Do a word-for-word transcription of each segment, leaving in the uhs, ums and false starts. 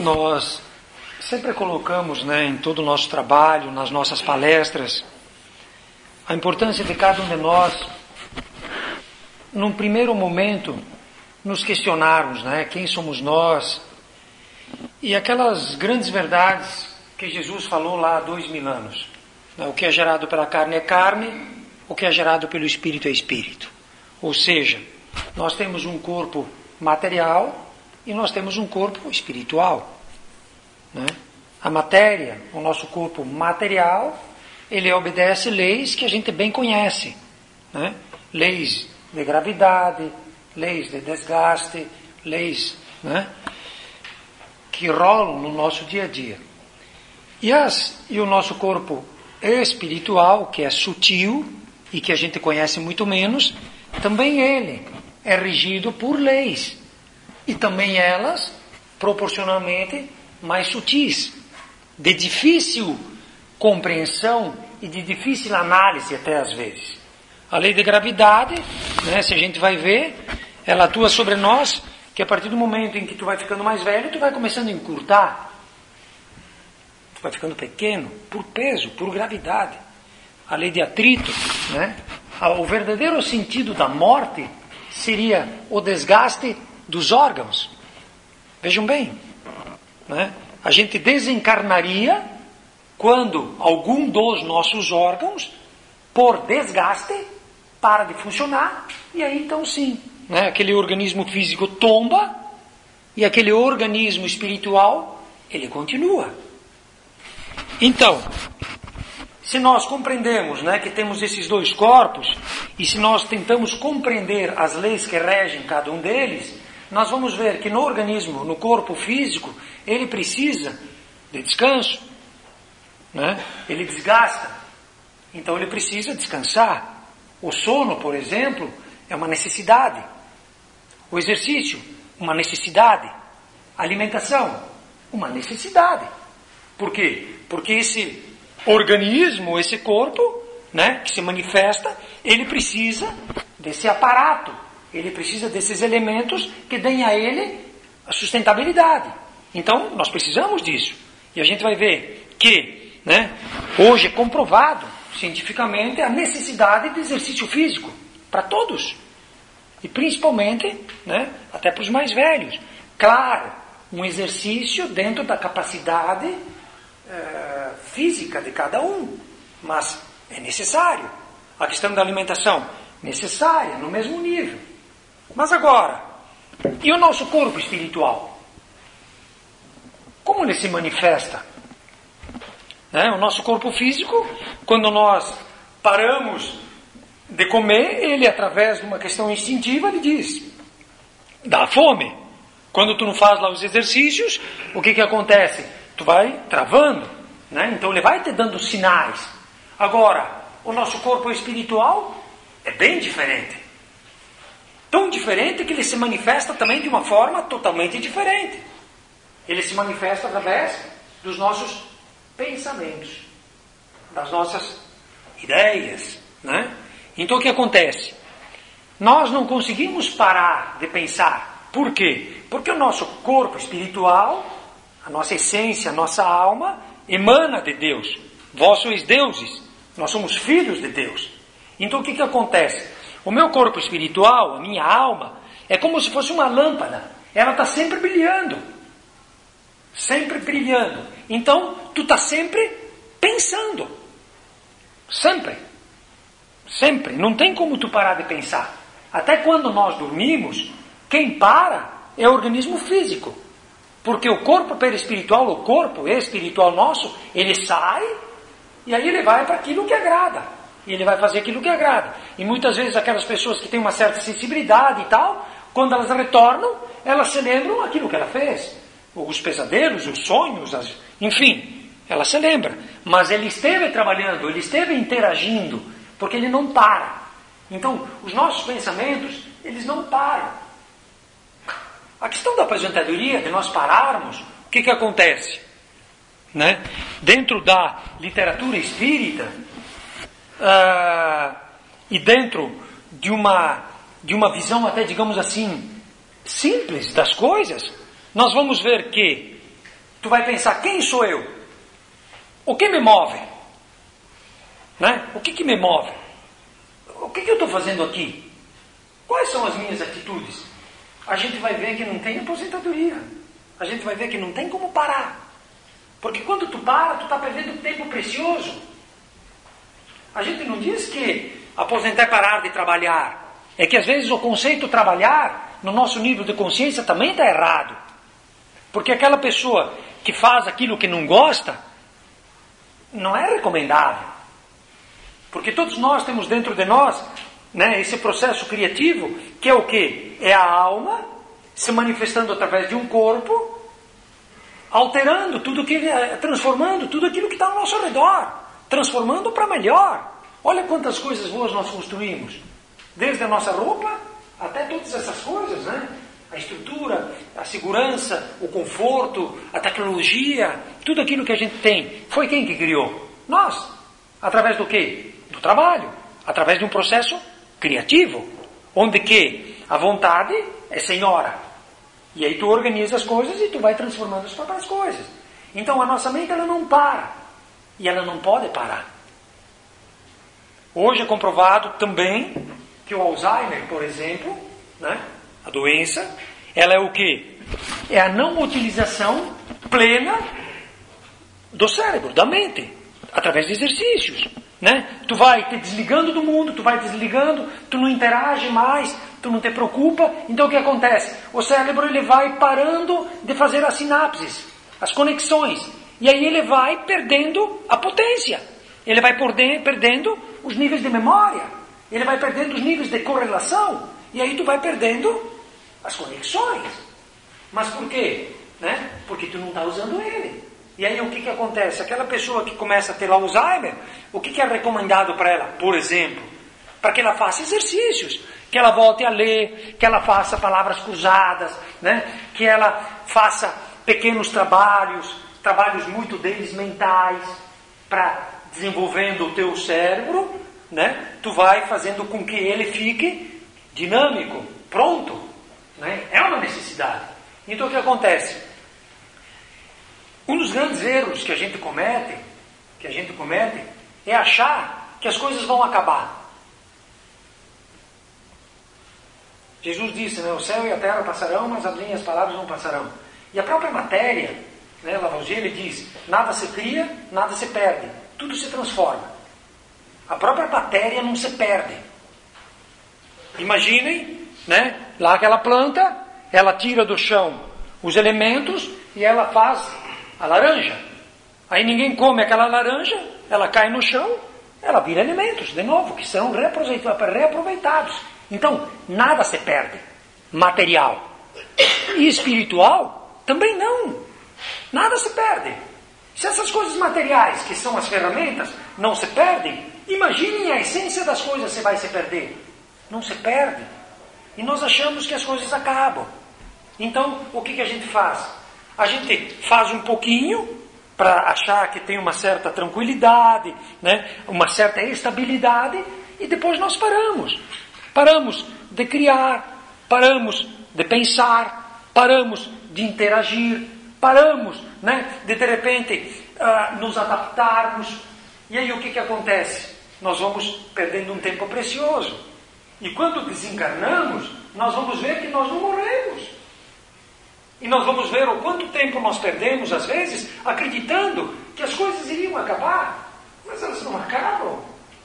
Nós sempre colocamos, né, em todo o nosso trabalho, nas nossas palestras, a importância de cada um de nós, num primeiro momento, nos questionarmos, né, quem somos nós, e aquelas grandes verdades que Jesus falou lá há dois mil anos. Né, o que é gerado pela carne é carne, o que é gerado pelo Espírito é Espírito. Ou seja, nós temos um corpo material e nós temos um corpo espiritual. Né? A matéria, o nosso corpo material, ele obedece leis que a gente bem conhece. Né? Leis de gravidade, leis de desgaste, leis, né, que rolam no nosso dia a dia. E, as, e o nosso corpo espiritual, que é sutil e que a gente conhece muito menos, também ele é regido por leis. E também elas, proporcionalmente, mais sutis, de difícil compreensão e de difícil análise até às vezes. A lei de gravidade, né, se a gente vai ver, ela atua sobre nós, que a partir do momento em que tu vai ficando mais velho, tu vai começando a encurtar. Tu vai ficando pequeno, por peso, por gravidade. A lei de atrito, né? O verdadeiro sentido da morte seria o desgaste dos órgãos. Vejam bem, né? A gente desencarnaria quando algum dos nossos órgãos, por desgaste, para de funcionar, e aí então sim, né? Aquele organismo físico tomba, e aquele organismo espiritual, ele continua. Então, se nós compreendemos, né, que temos esses dois corpos, e se nós tentamos compreender as leis que regem cada um deles, nós vamos ver que no organismo, no corpo físico, ele precisa de descanso, né? Ele desgasta, então ele precisa descansar. O sono, por exemplo, é uma necessidade. O exercício, uma necessidade. A alimentação, uma necessidade. Por quê? Porque esse organismo, esse corpo, né, que se manifesta, ele precisa desse aparato, ele precisa desses elementos que deem a ele a sustentabilidade. Então, nós precisamos disso. E a gente vai ver que, né, hoje é comprovado cientificamente a necessidade de exercício físico para todos. E principalmente, né, até para os mais velhos. Claro, um exercício dentro da capacidade é, física de cada um, mas é necessário. A questão da alimentação, necessária, no mesmo nível. Mas agora, e o nosso corpo espiritual? Como ele se manifesta? Né? O nosso corpo físico, quando nós paramos de comer, ele, através de uma questão instintiva, ele diz, dá fome. Quando tu não faz lá os exercícios, o que que acontece? Tu vai travando, né? Então ele vai te dando sinais. Agora, o nosso corpo espiritual é bem diferente. Tão diferente que ele se manifesta também de uma forma totalmente diferente. Ele se manifesta através dos nossos pensamentos, das nossas ideias, né? Então o que acontece? Nós não conseguimos parar de pensar. Por quê? Porque o nosso corpo espiritual, a nossa essência, a nossa alma, emana de Deus. Vós sois deuses, nós somos filhos de Deus. Então o que que acontece? O meu corpo espiritual, a minha alma, é como se fosse uma lâmpada. Ela está sempre brilhando. Sempre brilhando. Então, tu está sempre pensando. Sempre. Sempre. Não tem como tu parar de pensar. Até quando nós dormimos, quem para é o organismo físico. Porque o corpo perispiritual, o corpo espiritual nosso, ele sai e aí ele vai para aquilo que agrada. E ele vai fazer aquilo que agrada. E muitas vezes aquelas pessoas que têm uma certa sensibilidade e tal, quando elas retornam, elas se lembram aquilo que ela fez. Os pesadelos, os sonhos, as... enfim, ela se lembra. Mas ele esteve trabalhando, ele esteve interagindo, porque ele não para. Então, os nossos pensamentos, eles não param. A questão da aposentadoria, de nós pararmos, o que que acontece? Né? Dentro da literatura espírita, uh, e dentro de uma, de uma visão até, digamos assim, simples das coisas, nós vamos ver que tu vai pensar, quem sou eu? O que me move? Né? O que, que me move? O que, que eu estou fazendo aqui? Quais são as minhas atitudes? A gente vai ver que não tem aposentadoria. A gente vai ver que não tem como parar. Porque quando tu para, tu está perdendo tempo precioso. A gente não diz que aposentar é parar de trabalhar. É que às vezes o conceito trabalhar, no nosso nível de consciência, também está errado. Porque aquela pessoa que faz aquilo que não gosta, não é recomendável. Porque todos nós temos dentro de nós, né, esse processo criativo, que é o quê? É a alma se manifestando através de um corpo, alterando tudo que, transformando tudo aquilo que está ao nosso redor, transformando para melhor. Olha quantas coisas boas nós construímos, desde a nossa roupa até todas essas coisas, né? A estrutura, a segurança, o conforto, a tecnologia, tudo aquilo que a gente tem, foi quem que criou? Nós. Através do quê? Do trabalho. Através de um processo criativo, onde que a vontade é senhora. E aí tu organiza as coisas e tu vai transformando as próprias coisas. Então a nossa mente, ela não para. E ela não pode parar. Hoje é comprovado também que o Alzheimer, por exemplo, né, a doença, ela é o quê? É a não utilização plena do cérebro, da mente, através de exercícios. Né? Tu vai te desligando do mundo, tu vai desligando, tu não interage mais, tu não te preocupa. Então o que acontece? O cérebro, ele vai parando de fazer as sinapses, as conexões. E aí ele vai perdendo a potência. Ele vai perdendo os níveis de memória. Ele vai perdendo os níveis de correlação. E aí tu vai perdendo as conexões. Mas por quê? Né? Porque tu não está usando ele. E aí o que, que acontece? Aquela pessoa que começa a ter Alzheimer, o que, que é recomendado para ela? Por exemplo, para que ela faça exercícios, que ela volte a ler, que ela faça palavras cruzadas, né? Que ela faça pequenos trabalhos, trabalhos muito deles mentais, para desenvolvendo o teu cérebro, né? Tu vai fazendo com que ele fique dinâmico, pronto, né? É uma necessidade. Então o que acontece? Um dos grandes erros que a gente comete, que a gente comete, é achar que as coisas vão acabar. Jesus disse, né, o céu e a terra passarão, mas as minhas palavras não passarão. E a própria matéria, né, Lavoisier, ele diz, nada se cria, nada se perde, tudo se transforma. A própria matéria não se perde. Imaginem, né, lá aquela planta, ela tira do chão os elementos e ela faz a laranja. Aí ninguém come aquela laranja, ela cai no chão, ela vira alimentos, de novo, que são reaproveitados. Então, nada se perde. Material. E espiritual, também não. Nada se perde. Se essas coisas materiais, que são as ferramentas, não se perdem, imaginem a essência das coisas se vai se perder. Não se perde. E nós achamos que as coisas acabam. Então, o que, que a gente faz? A gente faz um pouquinho para achar que tem uma certa tranquilidade, né? Uma certa estabilidade, e depois nós paramos. Paramos de criar, paramos de pensar, paramos de interagir, paramos, né, de de repente uh, nos adaptarmos. E aí o que, que acontece? Nós vamos perdendo um tempo precioso. E quando desencarnamos, nós vamos ver que nós não morremos. E nós vamos ver o quanto tempo nós perdemos, às vezes, acreditando que as coisas iriam acabar. Mas elas não acabam.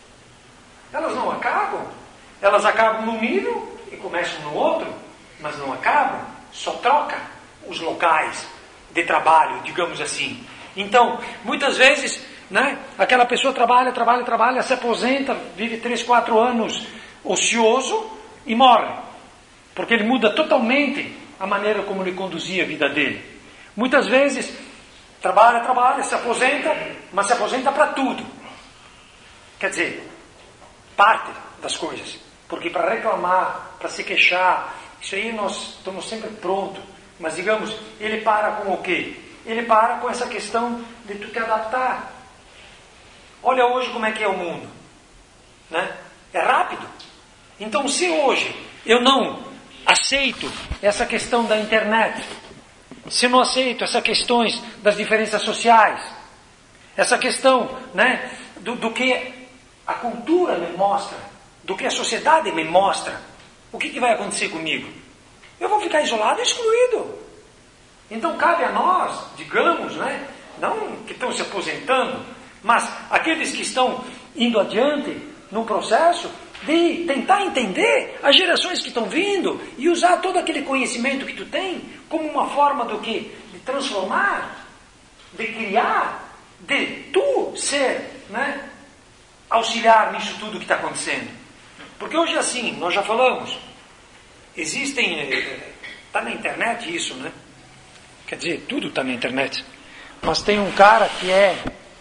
Elas não acabam. Elas acabam num nível e começam no outro, mas não acabam. Só troca os locais de trabalho, digamos assim. Então, muitas vezes, né, aquela pessoa trabalha, trabalha, trabalha, se aposenta, vive três, quatro anos ocioso e morre. Porque ele muda totalmente a maneira como ele conduzia a vida dele. Muitas vezes, trabalha, trabalha, se aposenta, mas se aposenta para tudo. Quer dizer, parte das coisas. Porque para reclamar, para se queixar, isso aí nós estamos sempre prontos. Mas digamos, ele para com o quê? Ele para com essa questão de tu te adaptar. Olha hoje como é que é o mundo. Né? É rápido. Então se hoje eu não aceito essa questão da internet, se eu não aceito essas questões das diferenças sociais, essa questão, né, do, do que a cultura me mostra, do que a sociedade me mostra, o que, que vai acontecer comigo? Eu vou ficar isolado e excluído. Então cabe a nós, digamos, né, não que estão se aposentando, mas aqueles que estão indo adiante num processo de tentar entender as gerações que estão vindo e usar todo aquele conhecimento que tu tem como uma forma do quê? De transformar, de criar, de tu ser, né, auxiliar nisso tudo que está acontecendo. Porque hoje é assim, nós já falamos, existem, está na internet isso, né? Quer dizer, tudo está na internet. Mas tem um cara que é,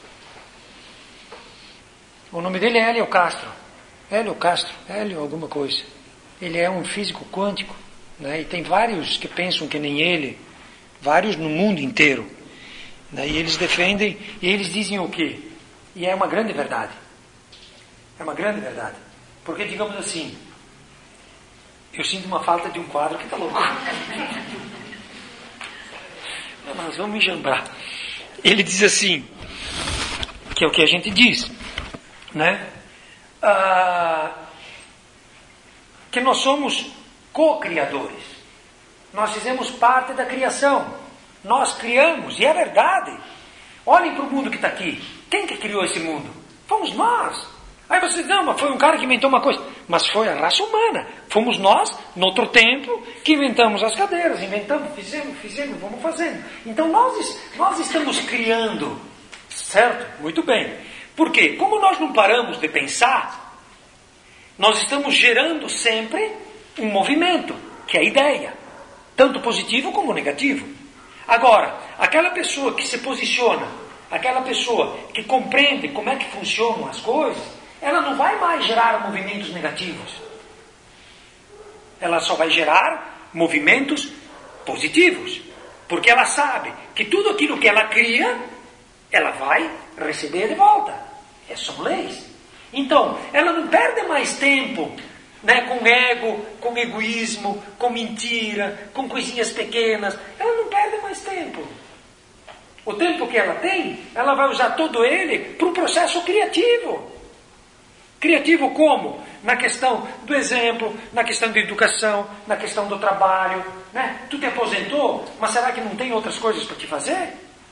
o nome dele é Hélio Castro. Hélio Castro, Hélio alguma coisa. Ele é um físico quântico, né? E tem vários que pensam que nem ele, vários no mundo inteiro. Né? E eles defendem, e eles dizem o quê? E é uma grande verdade. É uma grande verdade. Porque, digamos assim, eu sinto uma falta de um quadro que está louco. Não, mas vamos me jambrar. Ele diz assim, que é o que a gente diz, né? Ah, que nós somos co-criadores. Nós fizemos parte da criação. Nós criamos, e é verdade. Olhem para o mundo que está aqui. Quem que criou esse mundo? Fomos nós. Aí você diz, não, mas foi um cara que inventou uma coisa. Mas foi a raça humana. Fomos nós, no outro tempo, que inventamos as cadeiras. Inventamos, fizemos, fizemos, vamos fazendo. Então nós, nós estamos criando. Certo? Muito bem. Por quê? Como nós não paramos de pensar, nós estamos gerando sempre um movimento, que é a ideia. Tanto positivo como negativo. Agora, aquela pessoa que se posiciona, aquela pessoa que compreende como é que funcionam as coisas, ela não vai mais gerar movimentos negativos. Ela só vai gerar movimentos positivos. Porque ela sabe que tudo aquilo que ela cria, ela vai receber de volta. São leis. Então, ela não perde mais tempo, né, com ego, com egoísmo, com mentira, com coisinhas pequenas. Ela não perde mais tempo. O tempo que ela tem, ela vai usar todo ele para um processo criativo. Criativo como? Na questão do exemplo, na questão da educação, na questão do trabalho. Né? Tu te aposentou, mas será que não tem outras coisas para te fazer?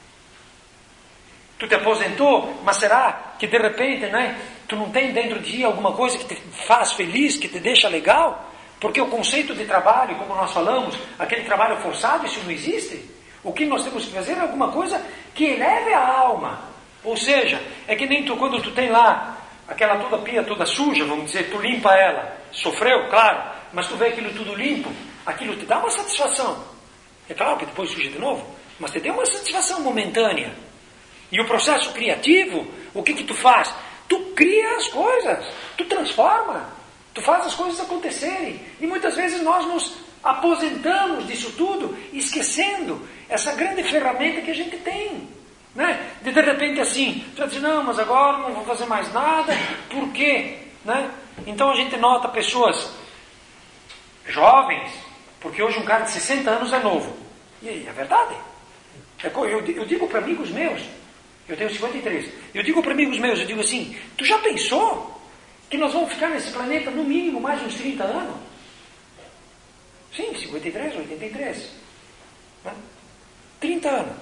Tu te aposentou, mas será que de repente, né, tu não tem dentro de ti alguma coisa que te faz feliz, que te deixa legal? Porque o conceito de trabalho, como nós falamos, aquele trabalho forçado, isso não existe. O que nós temos que fazer é alguma coisa que eleve a alma. Ou seja, é que nem tu, quando tu tem lá aquela toda pia toda suja, vamos dizer, tu limpa ela, sofreu, claro, mas tu vê aquilo tudo limpo, aquilo te dá uma satisfação. É claro que depois suja de novo, mas te deu uma satisfação momentânea. E o processo criativo, o que que tu faz? Tu cria as coisas, tu transforma, tu faz as coisas acontecerem. E muitas vezes nós nos aposentamos disso tudo, esquecendo essa grande ferramenta que a gente tem. Né? De, de repente assim, tu vai dizer, não, mas agora não vou fazer mais nada, por quê? Né? Então a gente nota pessoas jovens, porque hoje um cara de sessenta anos é novo. E aí, é verdade. Eu, eu digo para amigos meus, eu tenho cinquenta e três, eu digo para amigos meus, eu digo assim, tu já pensou que nós vamos ficar nesse planeta no mínimo mais uns trinta anos? Sim, cinquenta e três, oitenta e três. Né? trinta anos.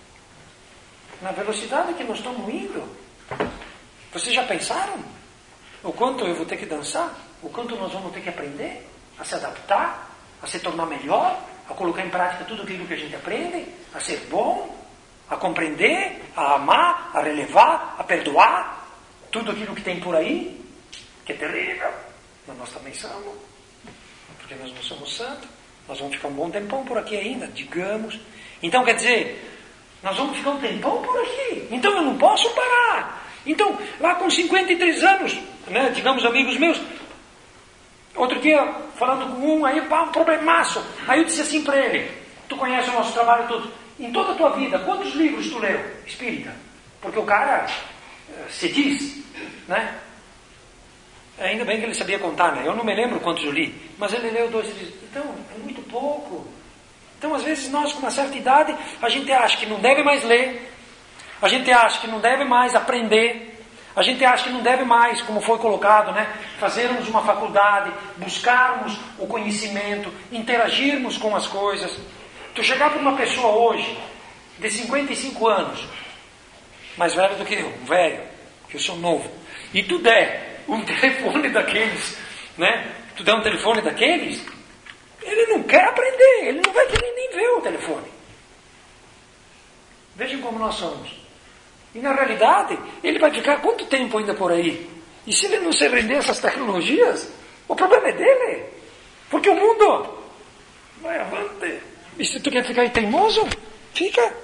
Na velocidade que nós estamos indo. Vocês já pensaram? O quanto eu vou ter que dançar? O quanto nós vamos ter que aprender? A se adaptar? A se tornar melhor? A colocar em prática tudo aquilo que a gente aprende? A ser bom? A compreender? A amar? A relevar? A perdoar? Tudo aquilo que tem por aí? Que é terrível. Mas nós também somos. Porque nós não somos santos. Nós vamos ficar um bom tempão por aqui ainda, digamos. Então, quer dizer, nós vamos ficar um tempão por aqui. Então eu não posso parar. Então, lá com cinquenta e três anos, né, digamos amigos meus, outro dia, falando com um, aí pá, um problemaço. Aí eu disse assim para ele, tu conhece o nosso trabalho todo. Em toda a tua vida, quantos livros tu leu? Espírita. Porque o cara se diz, né? Ainda bem que ele sabia contar, né? Eu não me lembro quantos eu li. Mas ele leu dois e disse, então, é muito pouco. Então, às vezes, nós, com uma certa idade, a gente acha que não deve mais ler, a gente acha que não deve mais aprender, a gente acha que não deve mais, como foi colocado, né, fazermos uma faculdade, buscarmos o conhecimento, interagirmos com as coisas. Tu chegar para uma pessoa hoje, de cinquenta e cinco anos, mais velho do que eu, um velho, que eu sou novo, e tu der um telefone daqueles, né, tu der um telefone daqueles, ele não quer aprender, ele não vai querer nem ver o telefone. Vejam como nós somos. E na realidade, ele vai ficar quanto tempo ainda por aí? E se ele não se render a essas tecnologias, o problema é dele. Porque o mundo vai avante. E se tu quer ficar aí teimoso, fica.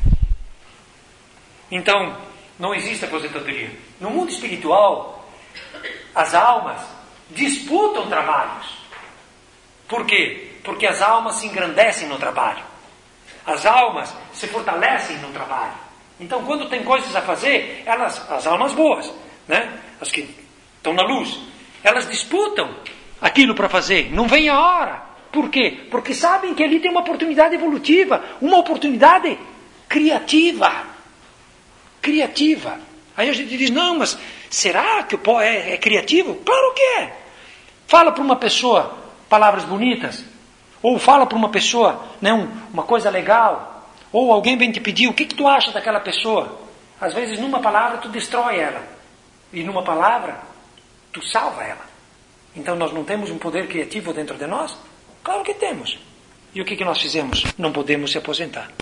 Então, não existe aposentadoria. No mundo espiritual, as almas disputam trabalhos. Por quê? Porque as almas se engrandecem no trabalho. As almas se fortalecem no trabalho. Então, quando tem coisas a fazer, elas, as almas boas, né? As que estão na luz, elas disputam aquilo para fazer. Não vem a hora. Por quê? Porque sabem que ali tem uma oportunidade evolutiva, uma oportunidade criativa. Criativa. Aí a gente diz, não, mas será que o pó é, é criativo? Claro que é. Fala para uma pessoa palavras bonitas, ou fala para uma pessoa, né, um, uma coisa legal, ou alguém vem te pedir, o que, que tu acha daquela pessoa? Às vezes numa palavra tu destrói ela, e numa palavra tu salva ela. Então nós não temos um poder criativo dentro de nós? Claro que temos. E o que, que nós fizemos? Não podemos se aposentar.